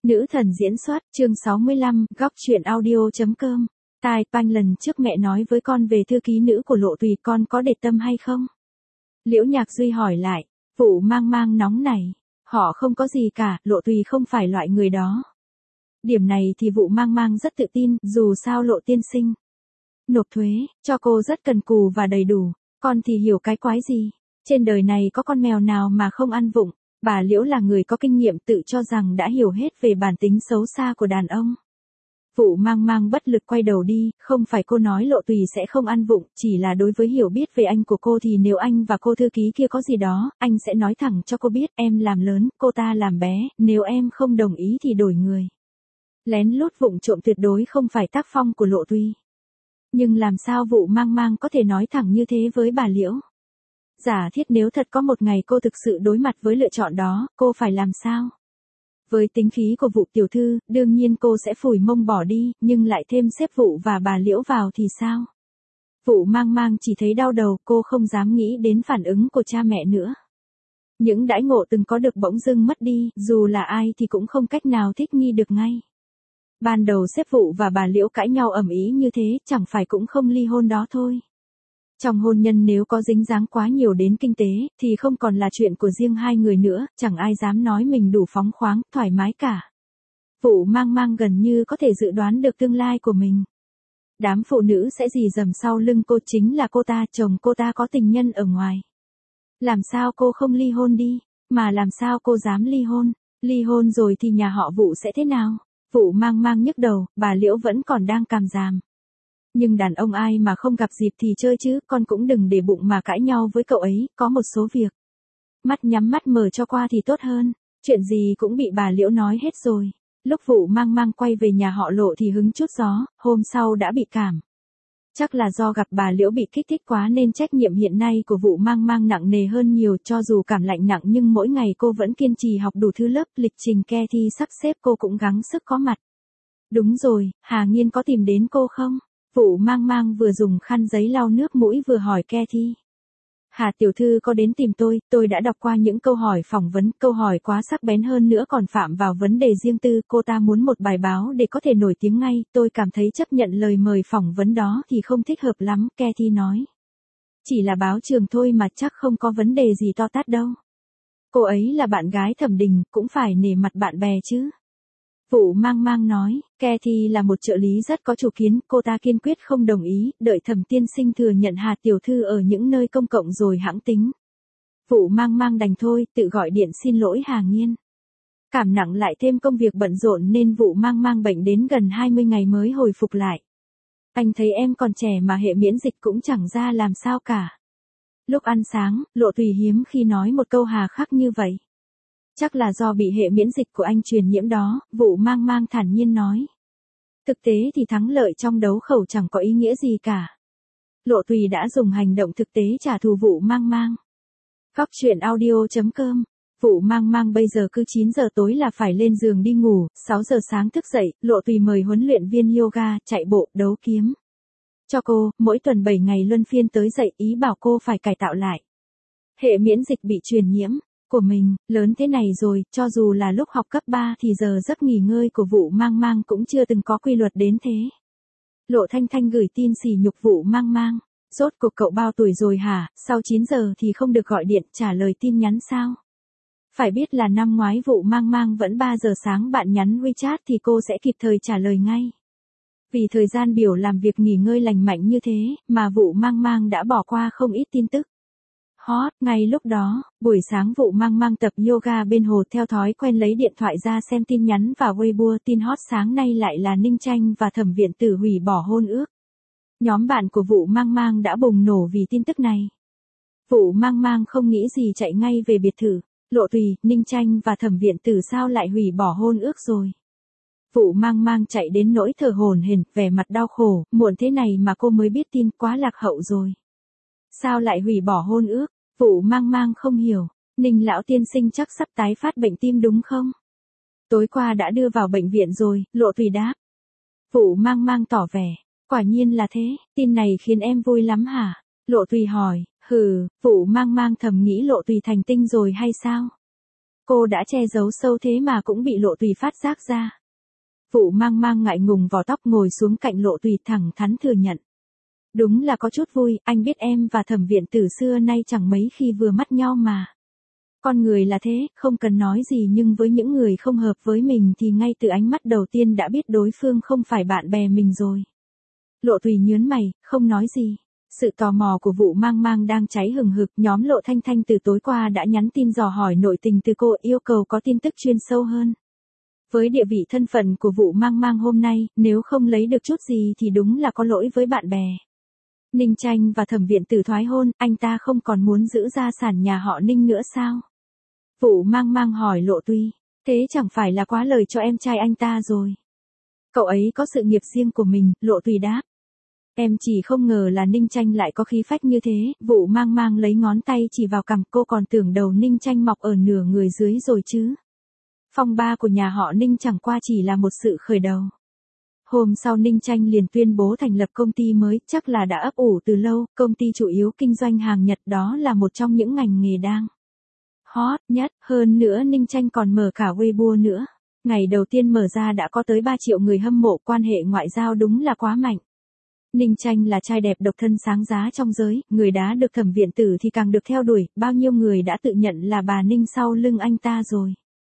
Nữ thần diễn xuất, chương 65, góc truyện audio.com. Tai Panh lần trước mẹ nói với con về thư ký nữ của Lộ Tùy, con có để tâm hay không? Liễu Nhạc Duy hỏi lại. Vụ Mang Mang nóng này. Họ không có gì cả, Lộ Tùy không phải loại người đó. Điểm này thì Vụ Mang Mang rất tự tin, dù sao Lộ tiên sinh nộp thuế cho cô rất cần cù và đầy đủ, con thì hiểu cái quái gì. Trên đời này có con mèo nào mà không ăn vụng. Bà Liễu là người có kinh nghiệm, tự cho rằng đã hiểu hết về bản tính xấu xa của đàn ông. Vụ Mang Mang bất lực quay đầu đi, không phải cô nói Lộ Tùy sẽ không ăn vụng, chỉ là đối với hiểu biết về anh của cô thì nếu anh và cô thư ký kia có gì đó, anh sẽ nói thẳng cho cô biết, em làm lớn, cô ta làm bé, nếu em không đồng ý thì đổi người. Lén lút vụng trộm tuyệt đối không phải tác phong của Lộ Tùy. Nhưng làm sao Vụ Mang Mang có thể nói thẳng như thế với bà Liễu? Giả thiết nếu thật có một ngày cô thực sự đối mặt với lựa chọn đó, cô phải làm sao? Với tính khí của Vụ tiểu thư, đương nhiên cô sẽ phủi mông bỏ đi, nhưng lại thêm xếp Vụ và bà Liễu vào thì sao? Vụ Mang Mang chỉ thấy đau đầu, cô không dám nghĩ đến phản ứng của cha mẹ nữa. Những đãi ngộ từng có được bỗng dưng mất đi, dù là ai thì cũng không cách nào thích nghi được ngay. Ban đầu xếp Vụ và bà Liễu cãi nhau ầm ĩ như thế, chẳng phải cũng không ly hôn đó thôi. Trong hôn nhân nếu có dính dáng quá nhiều đến kinh tế, thì không còn là chuyện của riêng hai người nữa, chẳng ai dám nói mình đủ phóng khoáng, thoải mái cả. Vụ Mang Mang gần như có thể dự đoán được tương lai của mình. Đám phụ nữ sẽ rì rầm sau lưng cô, chính là cô ta, chồng cô ta có tình nhân ở ngoài. Làm sao cô không ly hôn đi, mà làm sao cô dám ly hôn rồi thì nhà họ Vụ sẽ thế nào? Vụ Mang Mang nhức đầu, bà Liễu vẫn còn đang càm ràm. Nhưng đàn ông ai mà không gặp dịp thì chơi chứ, con cũng đừng để bụng mà cãi nhau với cậu ấy, có một số việc. Mắt nhắm mắt mở cho qua thì tốt hơn, chuyện gì cũng bị bà Liễu nói hết rồi. Lúc Vụ Mang Mang quay về nhà họ Lộ thì hứng chút gió, hôm sau đã bị cảm. Chắc là do gặp bà Liễu bị kích thích quá nên trách nhiệm hiện nay của Vụ Mang Mang nặng nề hơn nhiều, cho dù cảm lạnh nặng nhưng mỗi ngày cô vẫn kiên trì học đủ thứ lớp, lịch trình ke thi sắp xếp cô cũng gắng sức có mặt. Đúng rồi, Hà Nghiên có tìm đến cô không? Vụ Mang Mang vừa dùng khăn giấy lau nước mũi vừa hỏi ke thi. Hà tiểu thư có đến tìm tôi đã đọc qua những câu hỏi phỏng vấn, câu hỏi quá sắc bén hơn nữa còn phạm vào vấn đề riêng tư, cô ta muốn một bài báo để có thể nổi tiếng ngay, tôi cảm thấy chấp nhận lời mời phỏng vấn đó thì không thích hợp lắm, ke thi nói. Chỉ là báo trường thôi mà chắc không có vấn đề gì to tát đâu. Cô ấy là bạn gái Thẩm Đình, cũng phải nể mặt bạn bè chứ. Vụ Mang Mang nói, Cathy là một trợ lý rất có chủ kiến, cô ta kiên quyết không đồng ý, đợi Thẩm tiên sinh thừa nhận Hà tiểu thư ở những nơi công cộng rồi hãng tính. Vụ Mang Mang đành thôi, tự gọi điện xin lỗi Hà Nghiên. Cảm nặng lại thêm công việc bận rộn nên Vụ Mang Mang bệnh đến gần 20 ngày mới hồi phục lại. Anh thấy em còn trẻ mà hệ miễn dịch cũng chẳng ra làm sao cả. Lúc ăn sáng, Lộ Tùy hiếm khi nói một câu hà khắc như vậy. Chắc là do bị hệ miễn dịch của anh truyền nhiễm đó, Vụ Mang Mang thản nhiên nói. Thực tế thì thắng lợi trong đấu khẩu chẳng có ý nghĩa gì cả. Lộ Tùy đã dùng hành động thực tế trả thù Vụ Mang Mang. Góc truyện audio.com. Vụ Mang Mang bây giờ cứ 9 giờ tối là phải lên giường đi ngủ, 6 giờ sáng thức dậy, Lộ Tùy mời huấn luyện viên yoga, chạy bộ, đấu kiếm. Cho cô, mỗi tuần 7 ngày luân phiên tới dậy, ý bảo cô phải cải tạo lại. Hệ miễn dịch bị truyền nhiễm của mình, lớn thế này rồi, cho dù là lúc học cấp 3 thì giờ giấc nghỉ ngơi của Vụ Mang Mang cũng chưa từng có quy luật đến thế. Lộ Thanh Thanh gửi tin sỉ nhục Vụ Mang Mang. Rốt cuộc cậu bao tuổi rồi hả, sau 9 giờ thì không được gọi điện trả lời tin nhắn sao? Phải biết là năm ngoái Vụ Mang Mang vẫn 3 giờ sáng bạn nhắn WeChat thì cô sẽ kịp thời trả lời ngay. Vì thời gian biểu làm việc nghỉ ngơi lành mạnh như thế, mà Vụ Mang Mang đã bỏ qua không ít tin tức hot. Ngay lúc đó, buổi sáng Vụ Mang Mang tập yoga bên hồ, theo thói quen lấy điện thoại ra xem tin nhắn và Weibo. Tin hot sáng nay lại là Ninh Tranh và Thẩm Viện Tử hủy bỏ hôn ước. Nhóm bạn của Vụ Mang Mang đã bùng nổ vì tin tức này. Vụ Mang Mang không nghĩ gì chạy ngay về biệt thự. Lộ Tùy, Ninh Tranh và Thẩm Viện Tử sao lại hủy bỏ hôn ước rồi? Vụ Mang Mang chạy đến nỗi thở hổn hển, vẻ mặt đau khổ, muộn thế này mà cô mới biết tin, quá lạc hậu rồi. Sao lại hủy bỏ hôn ước? Vụ Mang Mang không hiểu. Ninh lão tiên sinh chắc sắp tái phát bệnh tim đúng không? Tối qua đã đưa vào bệnh viện rồi, Lộ Tùy đáp. Vụ Mang Mang tỏ vẻ, quả nhiên là thế, tin này khiến em vui lắm hả? Lộ Tùy hỏi, Vụ Mang Mang thầm nghĩ Lộ Tùy thành tinh rồi hay sao? Cô đã che giấu sâu thế mà cũng bị Lộ Tùy phát giác ra. Vụ Mang Mang ngại ngùng vò tóc ngồi xuống cạnh Lộ Tùy thẳng thắn thừa nhận. Đúng là có chút vui, anh biết em và Thẩm Viện Tử xưa nay chẳng mấy khi vừa mắt nhau mà. Con người là thế, không cần nói gì nhưng với những người không hợp với mình thì ngay từ ánh mắt đầu tiên đã biết đối phương không phải bạn bè mình rồi. Lộ Tùy nhớn mày, không nói gì. Sự tò mò của Vụ Mang Mang đang cháy hừng hực, nhóm Lộ Thanh Thanh từ tối qua đã nhắn tin dò hỏi nội tình từ cô, yêu cầu có tin tức chuyên sâu hơn. Với địa vị thân phận của Vụ Mang Mang hôm nay, nếu không lấy được chút gì thì đúng là có lỗi với bạn bè. Ninh Tranh và Thẩm Viện Tử thoái hôn, anh ta không còn muốn giữ gia sản nhà họ Ninh nữa sao? Vụ Mang Mang hỏi Lộ Tùy, thế chẳng phải là quá lời cho em trai anh ta rồi. Cậu ấy có sự nghiệp riêng của mình, Lộ Tùy đáp. Em chỉ không ngờ là Ninh Tranh lại có khí phách như thế, Vụ Mang Mang lấy ngón tay chỉ vào cằm, cô còn tưởng đầu Ninh Tranh mọc ở nửa người dưới rồi chứ. Phong ba của nhà họ Ninh chẳng qua chỉ là một sự khởi đầu. Hôm sau Ninh Tranh liền tuyên bố thành lập công ty mới, chắc là đã ấp ủ từ lâu, công ty chủ yếu kinh doanh hàng Nhật, đó là một trong những ngành nghề đang hot nhất, hơn nữa Ninh Tranh còn mở cả Weibo nữa. Ngày đầu tiên mở ra đã có tới 3 triệu người hâm mộ, quan hệ ngoại giao đúng là quá mạnh. Ninh Tranh là trai đẹp độc thân sáng giá trong giới, người đã được Thẩm Viện Tử thì càng được theo đuổi, bao nhiêu người đã tự nhận là bà Ninh sau lưng anh ta rồi.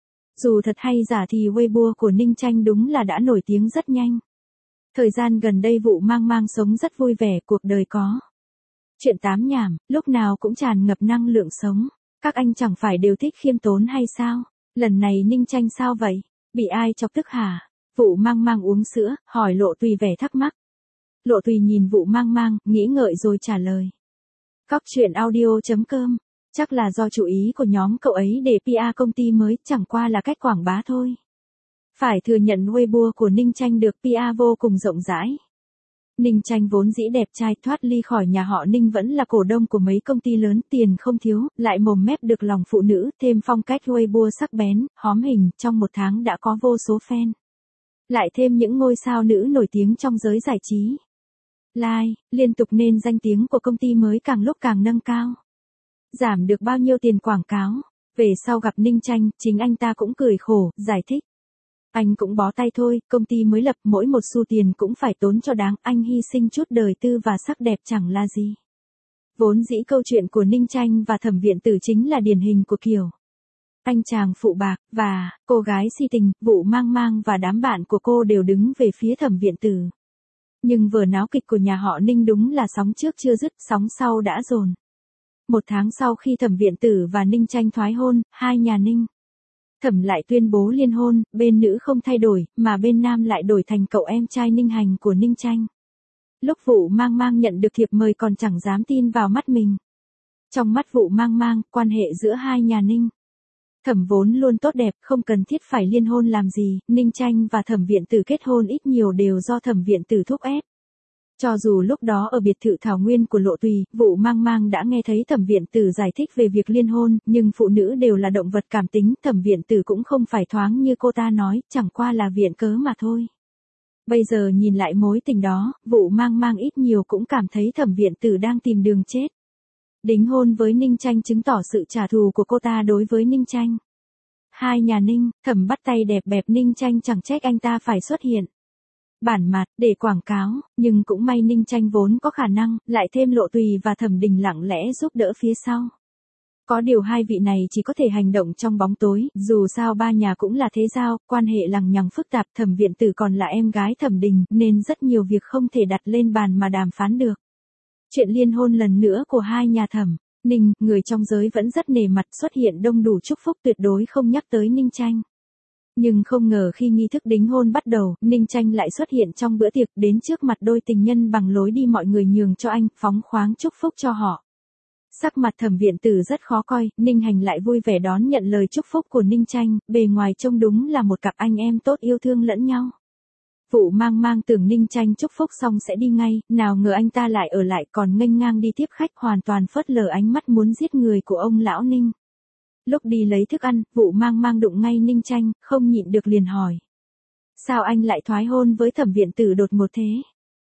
Dù thật hay giả thì Weibo của Ninh Tranh đúng là đã nổi tiếng rất nhanh. Thời gian gần đây Vụ Mang Mang sống rất vui vẻ, cuộc đời có chuyện tám nhảm, lúc nào cũng tràn ngập năng lượng sống. Các anh chẳng phải đều thích khiêm tốn hay sao? Lần này Ninh Tranh sao vậy? Bị ai chọc tức hả? Vụ Mang Mang uống sữa, hỏi Lộ Tùy vẻ thắc mắc. Lộ Tùy nhìn Vụ Mang Mang, nghĩ ngợi rồi trả lời. Góc chuyện audio.com, chắc là do chủ ý của nhóm cậu ấy để PR công ty mới, chẳng qua là cách quảng bá thôi. Phải thừa nhận Weibo của Ninh Tranh được PR vô cùng rộng rãi. Ninh Tranh vốn dĩ đẹp trai, thoát ly khỏi nhà họ Ninh vẫn là cổ đông của mấy công ty lớn, tiền không thiếu, lại mồm mép được lòng phụ nữ, thêm phong cách Weibo sắc bén, hóm hình, trong một tháng đã có vô số fan. Lại thêm những ngôi sao nữ nổi tiếng trong giới giải trí. Liên tục nên danh tiếng của công ty mới càng lúc càng nâng cao. Giảm được bao nhiêu tiền quảng cáo. Về sau gặp Ninh Tranh, chính anh ta cũng cười khổ, giải thích. Anh cũng bó tay thôi, công ty mới lập, mỗi một xu tiền cũng phải tốn cho đáng, anh hy sinh chút đời tư và sắc đẹp chẳng là gì. Vốn dĩ câu chuyện của Ninh Tranh và Thẩm Viện Tử chính là điển hình của kiểu anh chàng phụ bạc, và cô gái si tình. Vụ Mang Mang và đám bạn của cô đều đứng về phía Thẩm Viện Tử. Nhưng vở náo kịch của nhà họ Ninh đúng là sóng trước chưa dứt, sóng sau đã dồn. Một tháng sau khi Thẩm Viện Tử và Ninh Tranh thoái hôn, hai nhà Ninh Thẩm lại tuyên bố liên hôn, bên nữ không thay đổi, mà bên nam lại đổi thành cậu em trai Ninh Hành của Ninh Tranh. Lúc Vụ Mang Mang nhận được thiệp mời còn chẳng dám tin vào mắt mình. Trong mắt Vụ Mang Mang, quan hệ giữa hai nhà Ninh Thẩm vốn luôn tốt đẹp, không cần thiết phải liên hôn làm gì, Ninh Tranh và Thẩm Viện Tử kết hôn ít nhiều đều do Thẩm Viện Tử thúc ép. Cho dù lúc đó ở biệt thự Thảo Nguyên của Lộ Tùy, Vụ Mang Mang đã nghe thấy Thẩm Viện Tử giải thích về việc liên hôn, nhưng phụ nữ đều là động vật cảm tính, Thẩm Viện Tử cũng không phải thoáng như cô ta nói, chẳng qua là viện cớ mà thôi. Bây giờ nhìn lại mối tình đó, Vụ Mang Mang ít nhiều cũng cảm thấy Thẩm Viện Tử đang tìm đường chết. Đính hôn với Ninh Tranh chứng tỏ sự trả thù của cô ta đối với Ninh Tranh. Hai nhà Ninh, Thẩm bắt tay đẹp bẹp Ninh Tranh, chẳng trách anh ta phải xuất hiện bản mặt để quảng cáo, nhưng cũng may Ninh Tranh vốn có khả năng, lại thêm Lộ Tùy và Thẩm Đình lặng lẽ giúp đỡ phía sau. Có điều hai vị này chỉ có thể hành động trong bóng tối, dù sao ba nhà cũng là thế giao, quan hệ lằng nhằng phức tạp, Thẩm Viện Tử còn là em gái Thẩm Đình, nên rất nhiều việc không thể đặt lên bàn mà đàm phán được. Chuyện liên hôn lần nữa của hai nhà Thẩm, Ninh, người trong giới vẫn rất nể mặt, xuất hiện đông đủ chúc phúc, tuyệt đối không nhắc tới Ninh Tranh. Nhưng không ngờ khi nghi thức đính hôn bắt đầu, Ninh Tranh lại xuất hiện trong bữa tiệc, đến trước mặt đôi tình nhân bằng lối đi mọi người nhường cho anh, phóng khoáng chúc phúc cho họ. Sắc mặt Thẩm Viện Tử rất khó coi, Ninh Hành lại vui vẻ đón nhận lời chúc phúc của Ninh Tranh, bề ngoài trông đúng là một cặp anh em tốt yêu thương lẫn nhau. Vụ Mang Mang tưởng Ninh Tranh chúc phúc xong sẽ đi ngay, nào ngờ anh ta lại ở lại còn nghênh ngang đi tiếp khách, hoàn toàn phớt lờ ánh mắt muốn giết người của ông lão Ninh. Lúc đi lấy thức ăn, Vụ Mang Mang đụng ngay Ninh Tranh, không nhịn được liền hỏi. Sao anh lại thoái hôn với Thẩm Viện Tử đột ngột thế?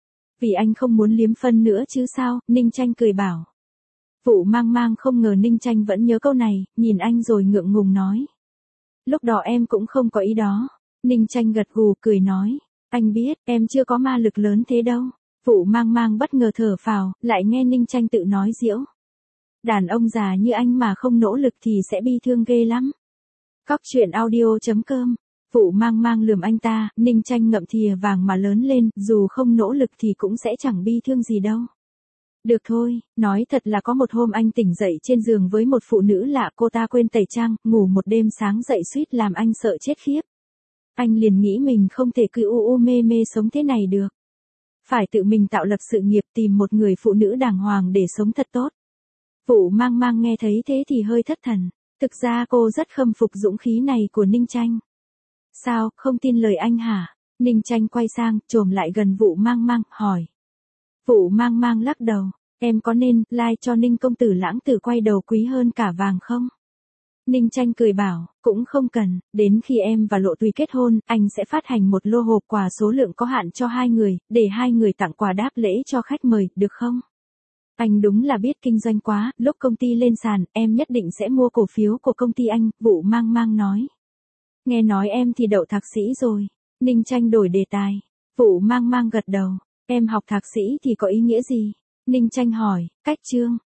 Vì anh không muốn liếm phân nữa chứ sao, Ninh Tranh cười bảo. Vụ Mang Mang không ngờ Ninh Tranh vẫn nhớ câu này, nhìn anh rồi ngượng ngùng nói. Lúc đó em cũng không có ý đó. Ninh Tranh gật gù cười nói. Anh biết, em chưa có ma lực lớn thế đâu. Vụ mang mang bất ngờ thở phào, lại nghe Ninh Tranh tự nói giễu. Đàn ông già như anh mà không nỗ lực thì sẽ bi thương ghê lắm. Cóc truyện audio.com. Vụ mang mang lườm anh ta, Ninh Tranh ngậm thìa vàng mà lớn lên, dù không nỗ lực thì cũng sẽ chẳng bi thương gì đâu. Được thôi, nói thật là có một hôm anh tỉnh dậy trên giường với một phụ nữ lạ, cô ta quên tẩy trang, ngủ một đêm sáng dậy suýt làm anh sợ chết khiếp. Anh liền nghĩ mình không thể cứ mê mê sống thế này được. Phải tự mình tạo lập sự nghiệp, tìm một người phụ nữ đàng hoàng để sống thật tốt. Vụ mang mang nghe thấy thế thì hơi thất thần. Thực ra cô rất khâm phục dũng khí này của Ninh Tranh. Sao, không tin lời anh hả? Ninh Tranh quay sang, chồm lại gần vụ mang mang, hỏi. Vụ mang mang lắc đầu. Em có nên like cho Ninh công tử lãng tử quay đầu quý hơn cả vàng không? Ninh Tranh cười bảo, cũng không cần, đến khi em và Lộ Tùy kết hôn, anh sẽ phát hành một lô hộp quà số lượng có hạn cho hai người, để hai người tặng quà đáp lễ cho khách mời, được không? Anh đúng là biết kinh doanh quá, lúc công ty lên sàn, em nhất định sẽ mua cổ phiếu của công ty anh, vụ mang mang nói. Nghe nói em thì đậu thạc sĩ rồi. Ninh Tranh đổi đề tài. Vụ mang mang gật đầu. Em học thạc sĩ thì có ý nghĩa gì? Ninh Tranh hỏi, cách chương.